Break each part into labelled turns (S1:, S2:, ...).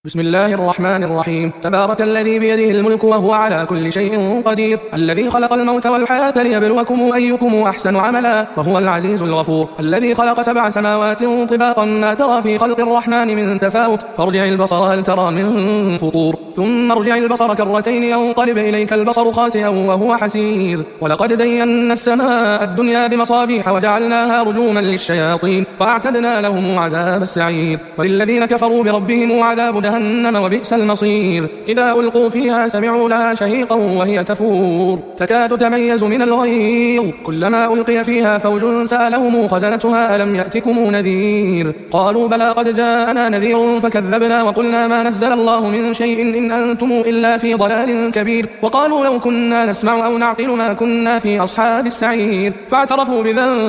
S1: بسم الله الرحمن الرحيم. تبارك الذي بيده الملك وهو على كل شيء قدير، الذي خلق الموت والحياة ليبلوكم أيكم أحسن عملا، وهو العزيز الغفور، الذي خلق 7 سماوات طباقا ما ترى في خلق الرحمن من تفاوت، فارجع البصر هل ترى من فطور، ثم ارجع البصر كرتين ينقلب إليك البصر خاسئا وهو حسير، ولقد زينا السماء الدنيا بمصابيح وجعلناها رجوما للشياطين وأعتدنا لهم عذاب السعير، وللذين كفروا بربهم عذاب جهنم وبئس المصير. إذا ألقوا فيها سمعوا لها شهيقا وهي تفور تكاد تميز من الغيظ، كلما ألقي فيها فوج سألهم خزنتها ألم يأتكم نذير، قالوا بلى قد جاءنا نذير فكذبنا وقلنا ما نزل الله من شيء إن أنتم إلا في ضلال كبير، وقالوا لو كنا نسمع أو نعقل ما كنا في أصحاب السعير، فاعترفوا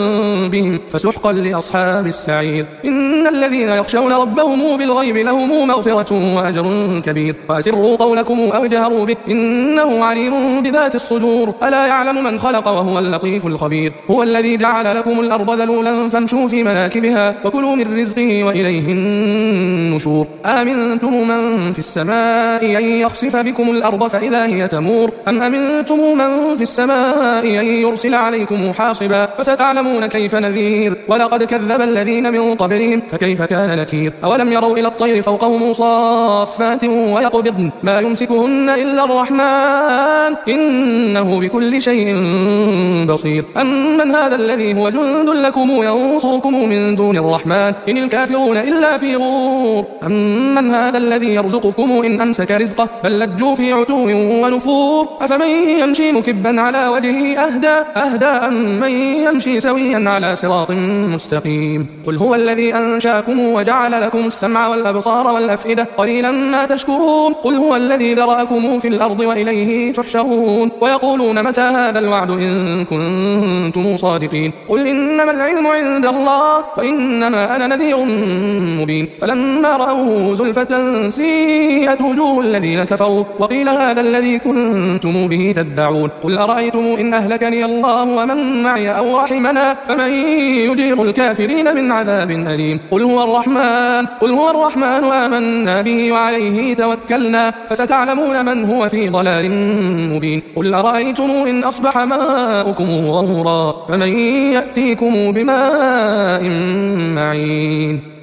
S1: بذنبهم فسحقا لأصحاب السعير. إن الذين يخشون ربهم بالغيب لهم مغفرة وأجر كبير، وأسروا قولكم أو اجهروا به إنه عليم بذات الصدور، ألا يعلم من خلق وهو اللطيف الخبير. هو الذي جعل لكم الأرض ذلولا فامشوا في مناكبها وكلوا من رزقه وإليه النشور. آمنتم من في السماء أن يخسف بكم الأرض فإذا هي تمور، أم أمنتم من في السماء أن يرسل عليكم حاصبا، فستعلمون كيف نذير. ولقد كذب الذين من قبلهم فكيف كان نكير. أولم يروا إلى الطير فوقهم صافات ويقبضن ما يمسكهن إلا الرحمن إنه بكل شيء بصير. أمن هذا الذي هو جند لكم ينصركم من دون الرحمن إن الكافرون إلا في غرور. أمن هذا الذي يرزقكم إن أمسك رزقه بل لجوا في عتو ونفور. أفمن يمشي مكبا على وجهه أهدى أم من يمشي سويا على صراط مستقيم. قل هو الذي أنشأكم وجعل لكم السمع والأبصار والأفئدة قليلا ما تشكرون. قل هو الذي ذرأكم في الأرض وإليه تحشرون. ويقولون متى هذا الوعد إن كنتم صادقين. قل إنما العلم عند الله وإنما أنا نذير مبين. فلما رأوه زلفة سيئت وجوه الذين كفروا وقيل هذا الذي كنتم به تدعون. قل أرأيتم إن أهلكني الله ومن معي أو رحمنا فمن يجير الكافرين من عذاب أليم. قل هو الرحمن آمنا به وعليه توكلنا فستعلمون من هو في ضلال مبين. قل أرأيتم إن أصبح ماؤكم غورا فمن يأتيكم بماء معين.